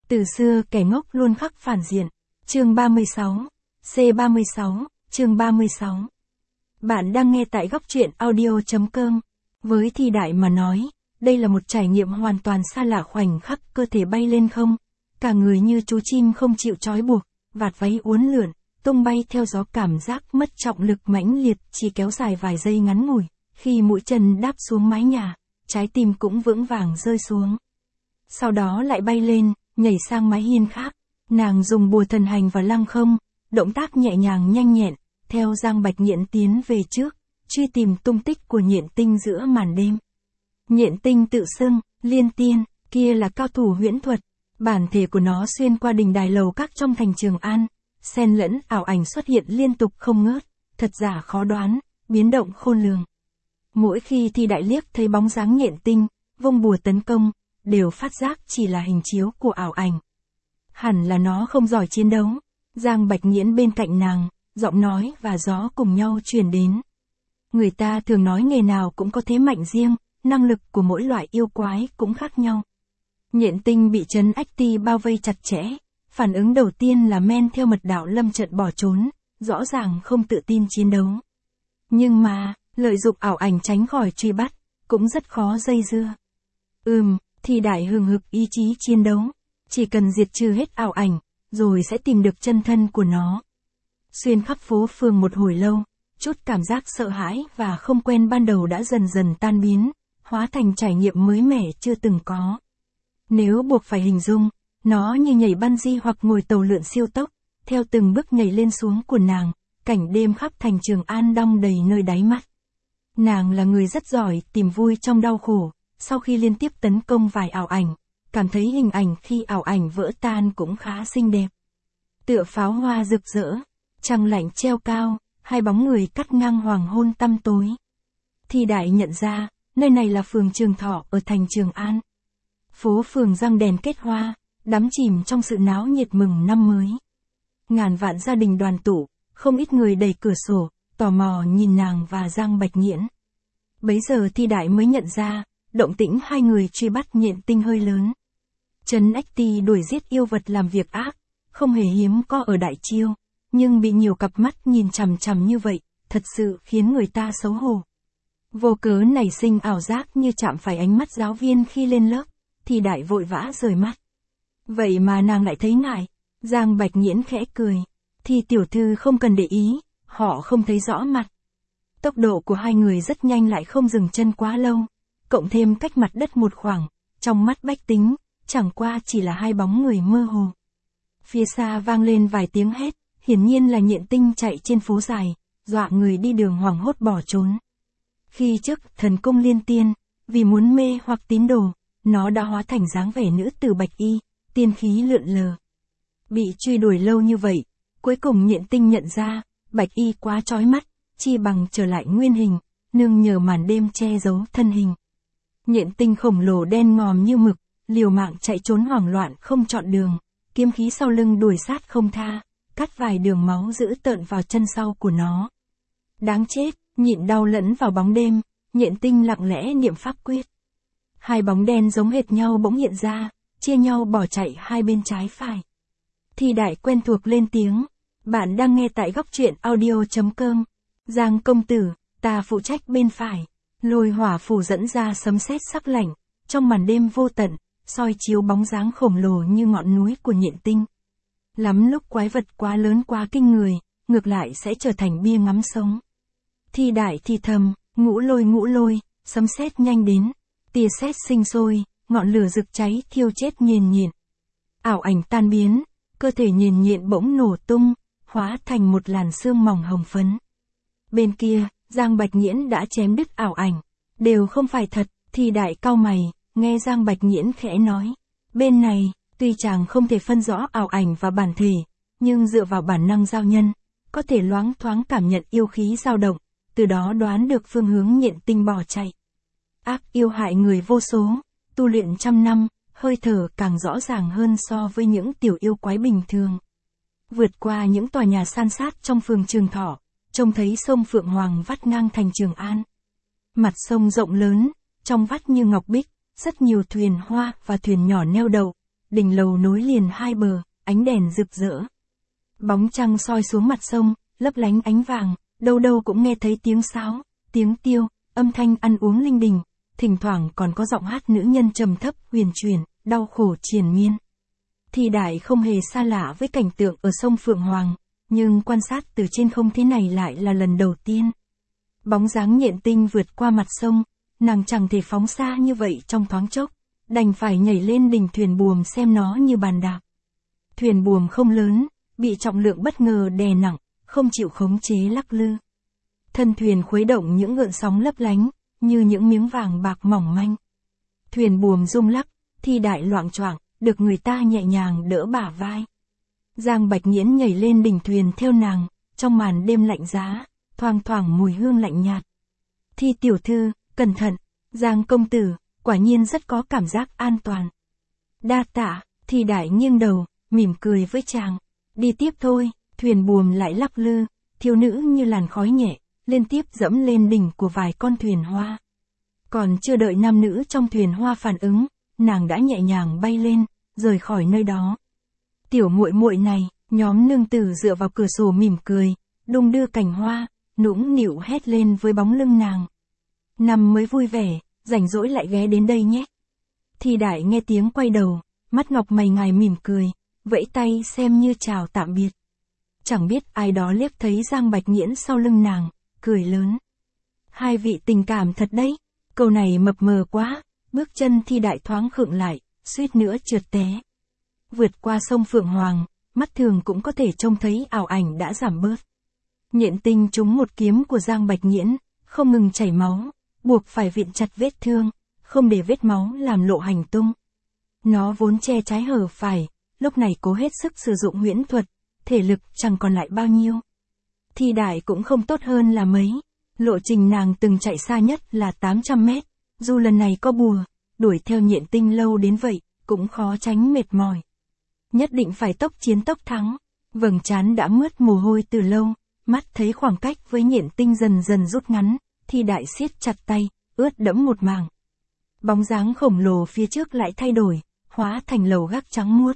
Từ xưa kẻ ngốc luôn khắc phản diện. Chương 36. C36, chương 36. Bạn đang nghe tại góc truyện audio.com. Với Thi Đại mà nói, đây là một trải nghiệm hoàn toàn xa lạ, khoảnh khắc cơ thể bay lên không. Cả người như chú chim không chịu trói buộc, vạt váy uốn lượn, tung bay theo gió, cảm giác mất trọng lực mãnh liệt chỉ kéo dài vài giây ngắn ngủi. Khi mũi chân đáp xuống mái nhà, trái tim cũng vững vàng rơi xuống. Sau đó lại bay lên, nhảy sang mái hiên khác. Nàng dùng bùa thần hành và lăng không, động tác nhẹ nhàng nhanh nhẹn, theo Giang Bạch Nhện tiến về trước, truy tìm tung tích của Nhện Tinh giữa màn đêm. Nhện Tinh tự xưng, Liên Tiên, kia là cao thủ huyễn thuật. Bản thể của nó xuyên qua đình đài lầu các trong thành Trường An, xen lẫn ảo ảnh xuất hiện liên tục không ngớt, thật giả khó đoán, biến động khôn lường. Mỗi khi Thi Đại liếc thấy bóng dáng Nhện Tinh, vung bùa tấn công, đều phát giác chỉ là hình chiếu của ảo ảnh. Hẳn là nó không giỏi chiến đấu. Giang Bạch Nghiễn bên cạnh nàng, giọng nói và gió cùng nhau truyền đến. Người ta thường nói nghề nào cũng có thế mạnh riêng, năng lực của mỗi loại yêu quái cũng khác nhau. Nhện Tinh bị trấn ách ti bao vây chặt chẽ, phản ứng đầu tiên là men theo mật đạo lâm trận bỏ trốn, rõ ràng không tự tin chiến đấu. Nhưng mà, lợi dụng ảo ảnh tránh khỏi truy bắt, cũng rất khó dây dưa. Thi Đại hừng hực ý chí chiến đấu, chỉ cần diệt trừ hết ảo ảnh, rồi sẽ tìm được chân thân của nó. Xuyên khắp phố phường một hồi lâu, chút cảm giác sợ hãi và không quen ban đầu đã dần dần tan biến, hóa thành trải nghiệm mới mẻ chưa từng có. Nếu buộc phải hình dung, nó như nhảy bungee hoặc ngồi tàu lượn siêu tốc, theo từng bước nhảy lên xuống của nàng, cảnh đêm khắp thành Trường An đong đầy nơi đáy mắt. Nàng là người rất giỏi tìm vui trong đau khổ, sau khi liên tiếp tấn công vài ảo ảnh, cảm thấy hình ảnh khi ảo ảnh vỡ tan cũng khá xinh đẹp. Tựa pháo hoa rực rỡ, trăng lạnh treo cao, hai bóng người cắt ngang hoàng hôn tăm tối. Thi Đại nhận ra, nơi này là phường Trường Thọ ở thành Trường An. Phố phường răng đèn kết hoa, đắm chìm trong sự náo nhiệt mừng năm mới. Ngàn vạn gia đình đoàn tụ, không ít người đẩy cửa sổ, tò mò nhìn nàng và Giang Bạch Nghiễn. Bấy giờ Thi Đại mới nhận ra, động tĩnh hai người truy bắt Nhện Tinh hơi lớn. Trấn ách ti đuổi giết yêu vật làm việc ác, không hề hiếm có ở Đại Chiêu, nhưng bị nhiều cặp mắt nhìn chằm chằm như vậy, thật sự khiến người ta xấu hổ. Vô cớ nảy sinh ảo giác như chạm phải ánh mắt giáo viên khi lên lớp, Thi Đại vội vã rời mắt. Vậy mà nàng lại thấy ngại. Giang Bạch Nghiễn khẽ cười. Thì tiểu thư không cần để ý, họ không thấy rõ mặt. Tốc độ của hai người rất nhanh, lại không dừng chân quá lâu. Cộng thêm cách mặt đất một khoảng, trong mắt bách tính, chẳng qua chỉ là hai bóng người mơ hồ. Phía xa vang lên vài tiếng hét, hiển nhiên là Nhện Tinh chạy trên phố dài, dọa người đi đường hoảng hốt bỏ trốn. Khi trước thần công Liên Tiên, vì muốn mê hoặc tín đồ, nó đã hóa thành dáng vẻ nữ tử bạch y, tiên khí lượn lờ. Bị truy đuổi lâu như vậy, cuối cùng Nhện Tinh nhận ra, bạch y quá chói mắt, chi bằng trở lại nguyên hình, nương nhờ màn đêm che giấu thân hình. Nhện Tinh khổng lồ đen ngòm như mực, liều mạng chạy trốn hoảng loạn không chọn đường, kiếm khí sau lưng đuổi sát không tha, cắt vài đường máu dữ tợn vào chân sau của nó. Đáng chết, nhịn đau lẫn vào bóng đêm, Nhện Tinh lặng lẽ niệm pháp quyết. Hai bóng đen giống hệt nhau bỗng hiện ra, chia nhau bỏ chạy hai bên trái phải. Thi Đại quen thuộc lên tiếng, bạn đang nghe tại góc truyện audio.com. Giang công tử, ta phụ trách bên phải. Lôi hỏa phù dẫn ra sấm sét sắc lạnh, trong màn đêm vô tận, soi chiếu bóng dáng khổng lồ như ngọn núi của Nhện Tinh. Lắm lúc quái vật quá lớn quá kinh người, ngược lại sẽ trở thành bia ngắm sống. Thi Đại thì thầm, ngũ lôi, sấm sét nhanh đến, tia sét sinh sôi, ngọn lửa rực cháy thiêu chết Nhện Nhện. Ảo ảnh tan biến, cơ thể Nhện Nhện bỗng nổ tung, hóa thành một làn sương mỏng hồng phấn. Bên kia, Giang Bạch Nghiễn đã chém đứt ảo ảnh, đều không phải thật. Thi Đại cau mày, nghe Giang Bạch Nghiễn khẽ nói. Bên này, tuy chàng không thể phân rõ ảo ảnh và bản thể, nhưng dựa vào bản năng giao nhân, có thể loáng thoáng cảm nhận yêu khí dao động, từ đó đoán được phương hướng Nhện Tinh bỏ chạy. Ác yêu hại người vô số, tu luyện trăm năm, hơi thở càng rõ ràng hơn so với những tiểu yêu quái bình thường. Vượt qua những tòa nhà san sát trong phường Trường Thọ, trông thấy sông Phượng Hoàng vắt ngang thành Trường An. Mặt sông rộng lớn, trong vắt như ngọc bích, rất nhiều thuyền hoa và thuyền nhỏ neo đậu, đỉnh lầu nối liền hai bờ, ánh đèn rực rỡ. Bóng trăng soi xuống mặt sông, lấp lánh ánh vàng, đâu đâu cũng nghe thấy tiếng sáo, tiếng tiêu, âm thanh ăn uống linh đình, thỉnh thoảng còn có giọng hát nữ nhân trầm thấp huyền chuyển, đau khổ triền miên. Thi Đại không hề xa lạ với cảnh tượng ở sông Phượng Hoàng, nhưng quan sát từ trên không thế này lại là lần đầu tiên. Bóng dáng Nhện Tinh vượt qua mặt sông, nàng chẳng thể phóng xa như vậy trong thoáng chốc, đành phải nhảy lên đỉnh thuyền buồm xem nó như bàn đạp. Thuyền buồm không lớn, bị trọng lượng bất ngờ đè nặng, không chịu khống chế lắc lư. Thân thuyền khuấy động những gợn sóng lấp lánh, như những miếng vàng bạc mỏng manh. Thuyền buồm rung lắc, Thi Đại loạng choạng, được người ta nhẹ nhàng đỡ bả vai. Giang Bạch Nghiễn nhảy lên đỉnh thuyền theo nàng, trong màn đêm lạnh giá, thoang thoảng mùi hương lạnh nhạt. Thi tiểu thư, cẩn thận, Giang công tử, quả nhiên rất có cảm giác an toàn. Đa tạ, Thi Đại nghiêng đầu, mỉm cười với chàng. Đi tiếp thôi, thuyền buồm lại lắc lư, thiếu nữ như làn khói nhẹ, liên tiếp dẫm lên đỉnh của vài con thuyền hoa. Còn chưa đợi nam nữ trong thuyền hoa phản ứng, nàng đã nhẹ nhàng bay lên, rời khỏi nơi đó. Tiểu muội muội này, nhóm nương tử dựa vào cửa sổ mỉm cười, đung đưa cành hoa, nũng nịu hét lên với bóng lưng nàng. Năm mới vui vẻ, rảnh rỗi lại ghé đến đây nhé. Thi Đại nghe tiếng quay đầu, mắt ngọc mày ngài mỉm cười, vẫy tay xem như chào tạm biệt. Chẳng biết ai đó liếc thấy Giang Bạch Nghiễn sau lưng nàng, cười lớn. Hai vị tình cảm thật đấy, câu này mập mờ quá, bước chân Thi Đại thoáng khựng lại, suýt nữa trượt té. Vượt qua sông Phượng Hoàng, mắt thường cũng có thể trông thấy ảo ảnh đã giảm bớt. Nhện Tinh trúng một kiếm của Giang Bạch Nghiễn, không ngừng chảy máu, buộc phải vịn chặt vết thương, không để vết máu làm lộ hành tung. Nó vốn che trái hở phải, lúc này cố hết sức sử dụng huyễn thuật, thể lực chẳng còn lại bao nhiêu. Thi Đại cũng không tốt hơn là mấy, lộ trình nàng từng chạy xa nhất là 800 mét, dù lần này có bùa, đuổi theo Nhện Tinh lâu đến vậy, cũng khó tránh mệt mỏi. Nhất định phải tốc chiến tốc thắng, vầng trán đã mướt mồ hôi từ lâu, mắt thấy khoảng cách với Nhện Tinh dần dần rút ngắn, Thi Đại siết chặt tay, ướt đẫm một mảng. Bóng dáng khổng lồ phía trước lại thay đổi, hóa thành lầu gác trắng muốt.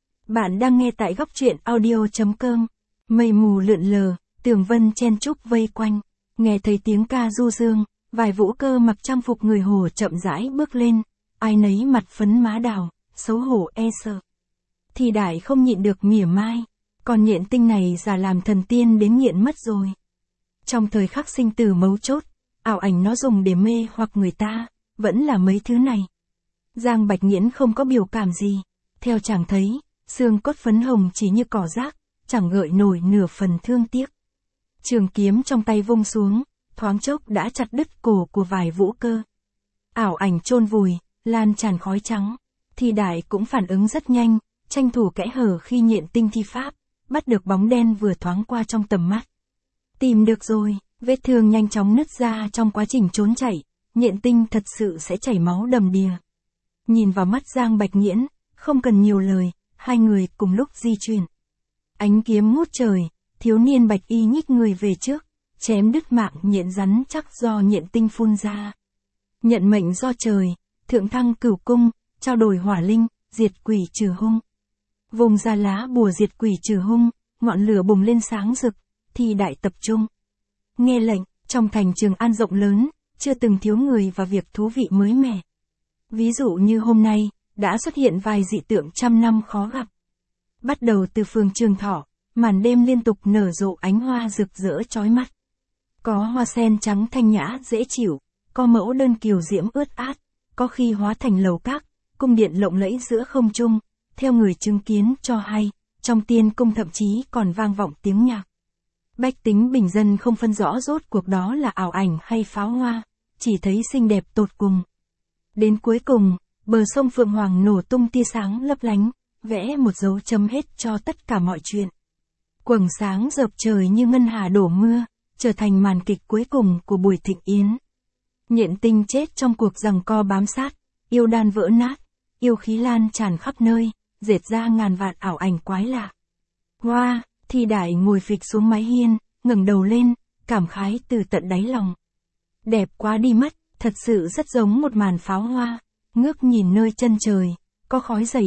Bạn đang nghe tại góc truyện audio.com. Mây mù lượn lờ, tường vân chen trúc vây quanh. Nghe thấy tiếng ca du dương, vài vũ cơ mặc trang phục người Hồ chậm rãi bước lên. Ai nấy mặt phấn má đào, xấu hổ e sợ. Thi Đại không nhịn được mỉa mai. Còn Nhện Tinh này già làm thần tiên đến nghiện mất rồi. Trong thời khắc sinh tử mấu chốt, ảo ảnh nó dùng để mê hoặc người ta, vẫn là mấy thứ này. Giang Bạch Nghiễn không có biểu cảm gì. Theo chàng thấy, xương cốt phấn hồng chỉ như cỏ rác, chẳng gợi nổi nửa phần thương tiếc. Trường kiếm trong tay vung xuống, thoáng chốc đã chặt đứt cổ của vài vũ cơ. Ảo ảnh chôn vùi, lan tràn khói trắng. Thi Đại cũng phản ứng rất nhanh, tranh thủ kẽ hở khi Nhện Tinh thi pháp, bắt được bóng đen vừa thoáng qua trong tầm mắt. Tìm được rồi, vết thương nhanh chóng nứt ra trong quá trình trốn chạy, Nhện Tinh thật sự sẽ chảy máu đầm đìa. Nhìn vào mắt Giang Bạch Nghiễn, không cần nhiều lời, hai người cùng lúc di chuyển. Ánh kiếm ngút trời, thiếu niên bạch y nhích người về trước, chém đứt mạng nhện rắn chắc do Nhện Tinh phun ra. Nhận mệnh do trời, thượng thăng cửu cung, trao đổi hỏa linh, diệt quỷ trừ hung. Vùng ra lá bùa diệt quỷ trừ hung, ngọn lửa bùng lên sáng rực, Thi Đại tập trung. Nghe lệnh, trong thành Trường An rộng lớn, chưa từng thiếu người và việc thú vị mới mẻ. Ví dụ như hôm nay, đã xuất hiện vài dị tượng trăm năm khó gặp. Bắt đầu từ phường Trường Thọ, màn đêm liên tục nở rộ ánh hoa rực rỡ chói mắt. Có hoa sen trắng thanh nhã dễ chịu, có mẫu đơn kiều diễm ướt át, có khi hóa thành lầu các, cung điện lộng lẫy giữa không trung, theo người chứng kiến cho hay, trong tiên cung thậm chí còn vang vọng tiếng nhạc. Bách tính bình dân không phân rõ rốt cuộc đó là ảo ảnh hay pháo hoa, chỉ thấy xinh đẹp tột cùng. Đến cuối cùng, bờ sông Phượng Hoàng nổ tung tia sáng lấp lánh, vẽ một dấu chấm hết cho tất cả mọi chuyện. Quầng sáng dợp trời như ngân hà đổ mưa, trở thành màn kịch cuối cùng của buổi thịnh yến. Nhện Tinh chết trong cuộc giằng co bám sát, yêu đan vỡ nát, yêu khí lan tràn khắp nơi, dệt ra ngàn vạn ảo ảnh quái lạ. Hoa, Thi Đại ngồi phịch xuống mái hiên, ngẩng đầu lên, cảm khái từ tận đáy lòng. Đẹp quá đi mất, thật sự rất giống một màn pháo hoa. Ngước nhìn nơi chân trời, có khói dày đặc,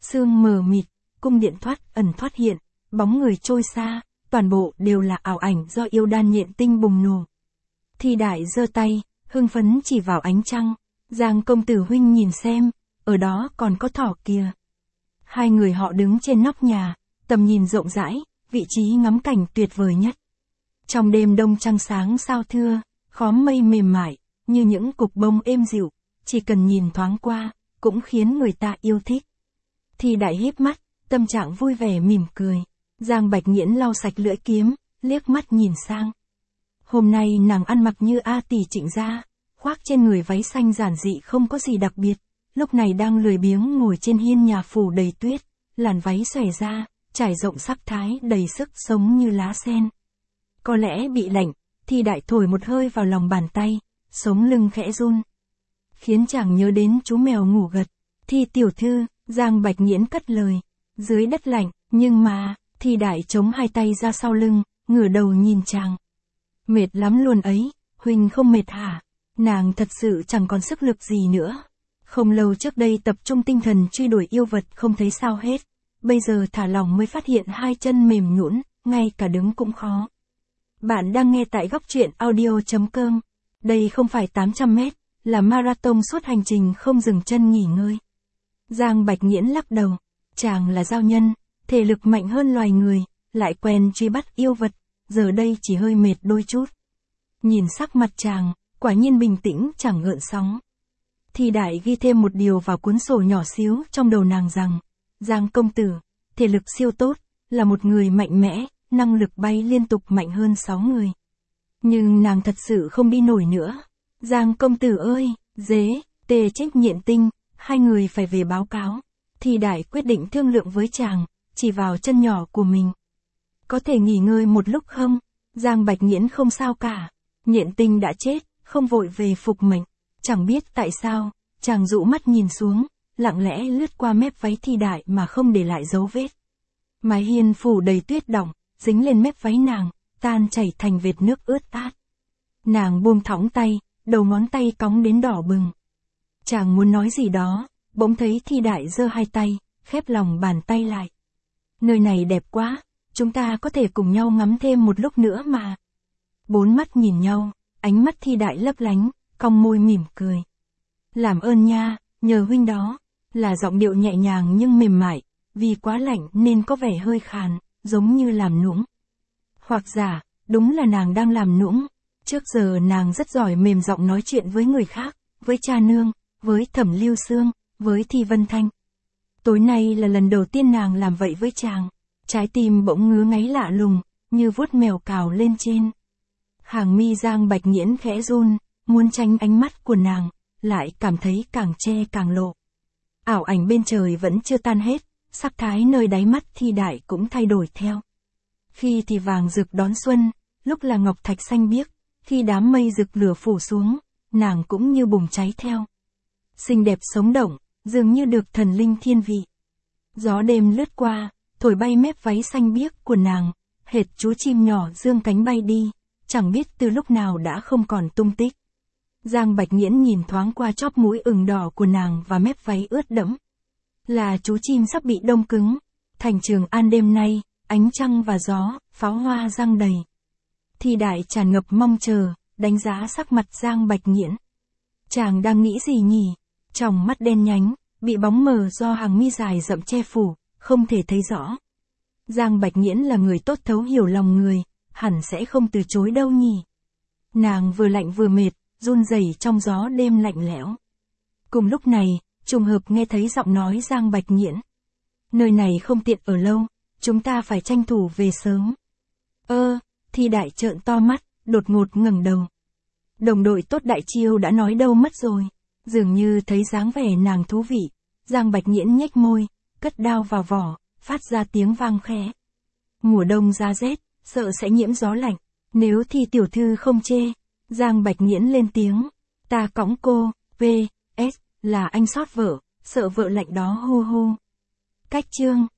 sương mờ mịt, cung điện thoát ẩn thoát hiện, bóng người trôi xa, toàn bộ đều là ảo ảnh do yêu đan nhện tinh bùng nổ. Thi Đại giơ tay, hưng phấn chỉ vào ánh trăng, Giang công tử huynh nhìn xem, ở đó còn có thỏ kìa. Hai người họ đứng trên nóc nhà, tầm nhìn rộng rãi, vị trí ngắm cảnh tuyệt vời nhất. Trong đêm đông trăng sáng sao thưa, khóm mây mềm mại, như những cục bông êm dịu, chỉ cần nhìn thoáng qua, cũng khiến người ta yêu thích. Thi Đại híp mắt, tâm trạng vui vẻ mỉm cười. Giang Bạch Nghiễn lau sạch lưỡi kiếm, liếc mắt nhìn sang. Hôm nay nàng ăn mặc như A tỷ Trịnh gia, khoác trên người váy xanh giản dị không có gì đặc biệt, lúc này đang lười biếng ngồi trên hiên nhà phủ đầy tuyết, làn váy xòe ra, trải rộng sắc thái đầy sức sống như lá sen. Có lẽ bị lạnh, Thi Đại thổi một hơi vào lòng bàn tay, sống lưng khẽ run. Khiến chàng nhớ đến chú mèo ngủ gật. Thi tiểu thư, Giang Bạch Nghiễn cất lời. Dưới đất lạnh, nhưng mà, Thi Đại chống hai tay ra sau lưng, ngửa đầu nhìn chàng. Mệt lắm luôn ấy, huynh không mệt hả? Nàng thật sự chẳng còn sức lực gì nữa. Không lâu trước đây tập trung tinh thần truy đuổi yêu vật không thấy sao hết. Bây giờ thả lỏng mới phát hiện hai chân mềm nhũn, ngay cả đứng cũng khó. Bạn đang nghe tại góc truyện audio.com. Đây không phải 800 mét, là marathon suốt hành trình không dừng chân nghỉ ngơi. Giang Bạch Nghiễn lắc đầu. Chàng là giao nhân, thể lực mạnh hơn loài người, lại quen truy bắt yêu vật, giờ đây chỉ hơi mệt đôi chút. Nhìn sắc mặt chàng, quả nhiên bình tĩnh chẳng gợn sóng. Thi Đại ghi thêm một điều vào cuốn sổ nhỏ xíu trong đầu nàng rằng, Giang công tử, thể lực siêu tốt, là một người mạnh mẽ, năng lực bay liên tục mạnh hơn 6 người. Nhưng nàng thật sự không đi nổi nữa. Giang công tử ơi, dế, tê trách nhện tinh, hai người phải về báo cáo. Thi Đại quyết định thương lượng với chàng, chỉ vào chân nhỏ của mình. Có thể nghỉ ngơi một lúc không? Giang Bạch Nghiễn không sao cả. Nhện tinh đã chết, không vội về phục mệnh. Chẳng biết tại sao, chàng dụ mắt nhìn xuống, lặng lẽ lướt qua mép váy Thi Đại mà không để lại dấu vết. Mái hiên phủ đầy tuyết đọng, dính lên mép váy nàng, tan chảy thành vệt nước ướt át. Nàng buông thõng tay, đầu ngón tay cong đến đỏ bừng. Chàng muốn nói gì đó, bỗng thấy Thi Đại giơ hai tay, khép lòng bàn tay lại. Nơi này đẹp quá, chúng ta có thể cùng nhau ngắm thêm một lúc nữa mà. Bốn mắt nhìn nhau, ánh mắt Thi Đại lấp lánh, cong môi mỉm cười. Làm ơn nha, nhờ huynh đó, là giọng điệu nhẹ nhàng nhưng mềm mại, vì quá lạnh nên có vẻ hơi khàn, giống như làm nũng. Hoặc giả, đúng là nàng đang làm nũng. Trước giờ nàng rất giỏi mềm giọng nói chuyện với người khác, với cha nương, với Thẩm Lưu Sương, với Thi Vân Thanh. Tối nay là lần đầu tiên nàng làm vậy với chàng. Trái tim bỗng ngứa ngáy lạ lùng, như vuốt mèo cào lên trên. Hàng mi Giang Bạch Nghiễn khẽ run, muốn tránh ánh mắt của nàng, lại cảm thấy càng che càng lộ. Ảo ảnh bên trời vẫn chưa tan hết, sắc thái nơi đáy mắt Thi Đại cũng thay đổi theo. Khi thì vàng rực đón xuân, lúc là ngọc thạch xanh biếc, khi đám mây rực lửa phủ xuống, nàng cũng như bùng cháy theo. Xinh đẹp sống động, dường như được thần linh thiên vị. Gió đêm lướt qua, thổi bay mép váy xanh biếc của nàng, hệt chú chim nhỏ dương cánh bay đi, chẳng biết từ lúc nào đã không còn tung tích. Giang Bạch Nghiễn nhìn thoáng qua chóp mũi ửng đỏ của nàng và mép váy ướt đẫm. Là chú chim sắp bị đông cứng. Thành Trường An đêm nay, ánh trăng và gió, pháo hoa răng đầy. Thi Đại tràn ngập mong chờ, đánh giá sắc mặt Giang Bạch Nghiễn. Chàng đang nghĩ gì nhỉ? Tròng mắt đen nhánh, bị bóng mờ do hàng mi dài rậm che phủ, không thể thấy rõ. Giang Bạch Nghiễn là người tốt thấu hiểu lòng người, hẳn sẽ không từ chối đâu nhỉ. Nàng vừa lạnh vừa mệt, run rẩy trong gió đêm lạnh lẽo. Cùng lúc này, trùng hợp nghe thấy giọng nói Giang Bạch Nghiễn. Nơi này không tiện ở lâu, chúng ta phải tranh thủ về sớm. Thi Đại trợn to mắt, đột ngột ngẩng đầu. Đồng đội tốt Đại Chiêu đã nói đâu mất rồi. Dường như thấy dáng vẻ nàng thú vị, Giang Bạch Nghiễn nhếch môi, cất đao vào vỏ, phát ra tiếng vang khẽ. Mùa đông giá rét, sợ sẽ nhiễm gió lạnh, nếu Thi tiểu thư không chê. Giang Bạch Nghiễn lên tiếng, ta cõng cô, P.S. là anh sót vợ, sợ vợ lạnh đó hu hu. Cách chương